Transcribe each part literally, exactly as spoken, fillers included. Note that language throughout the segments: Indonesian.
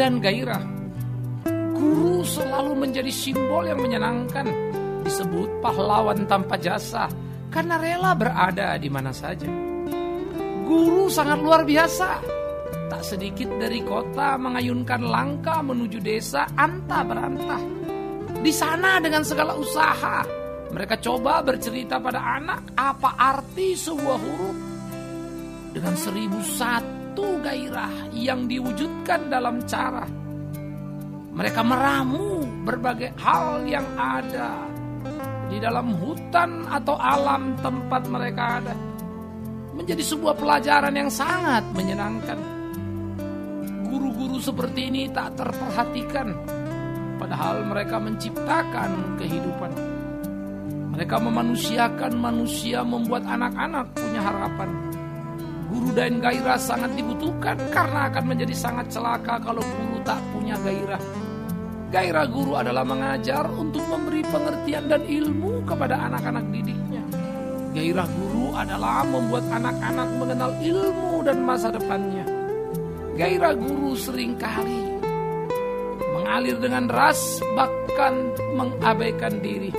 dan gairah. Guru selalu menjadi simbol yang menyenangkan, disebut pahlawan tanpa jasa karena rela berada di mana saja. Guru sangat luar biasa. Tak sedikit dari kota mengayunkan langkah menuju desa anta berantah. Di sana dengan segala usaha mereka coba bercerita pada anak apa arti sebuah huruf. Dengan seribu satu gairah yang diwujudkan dalam cara mereka meramu berbagai hal yang ada di dalam hutan atau alam tempat mereka ada. Menjadi sebuah pelajaran yang sangat menyenangkan. Guru-guru seperti ini tak terperhatikan, padahal mereka menciptakan kehidupan. Mereka memanusiakan manusia, membuat anak-anak punya harapan. Guru dan gairah sangat dibutuhkan karena akan menjadi sangat celaka kalau guru tak punya gairah. Gairah guru adalah mengajar untuk memberi pengertian dan ilmu kepada anak-anak didiknya. Gairah guru adalah membuat anak-anak mengenal ilmu dan masa depannya. Gairah guru seringkali mengalir dengan deras, bahkan mengabaikan diri.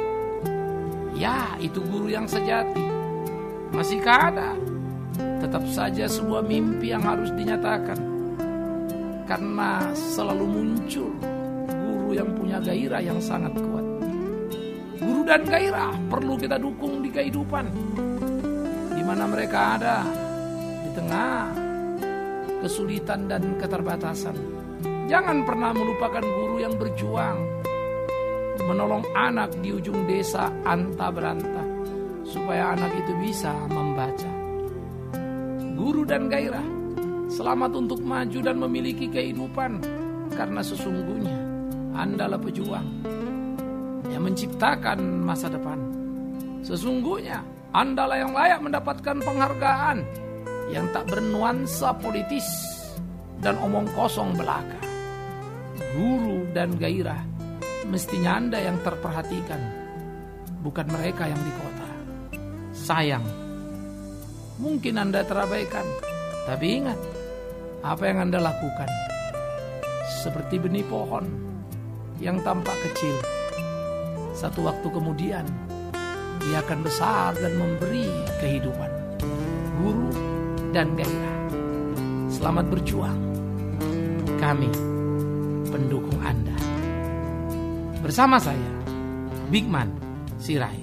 Ya, itu guru yang sejati. Masihkah ada? Tetap saja sebuah mimpi yang harus dinyatakan. Karena selalu muncul guru yang punya gairah yang sangat kuat. Guru dan gairah perlu kita dukung di kehidupan. Di mana mereka ada, di tengah kesulitan dan keterbatasan. Jangan pernah melupakan guru yang berjuang menolong anak di ujung desa anta berantah, supaya anak itu bisa membaca. Guru dan gairah, selamat untuk maju dan memiliki kehidupan, karena sesungguhnya Andalah pejuang yang menciptakan masa depan. Sesungguhnya Andalah yang layak mendapatkan penghargaan yang tak bernuansa politis dan omong kosong belaka. Guru dan gairah, mestinya Anda yang terperhatikan, bukan mereka yang di kota. Sayang, mungkin Anda terabaikan, tapi ingat, apa yang Anda lakukan seperti benih pohon yang tampak kecil. Satu waktu kemudian, dia akan besar dan memberi kehidupan. Guru dan gairah, selamat berjuang. Kami pendukung Anda. Bersama saya, Bigman Sirait.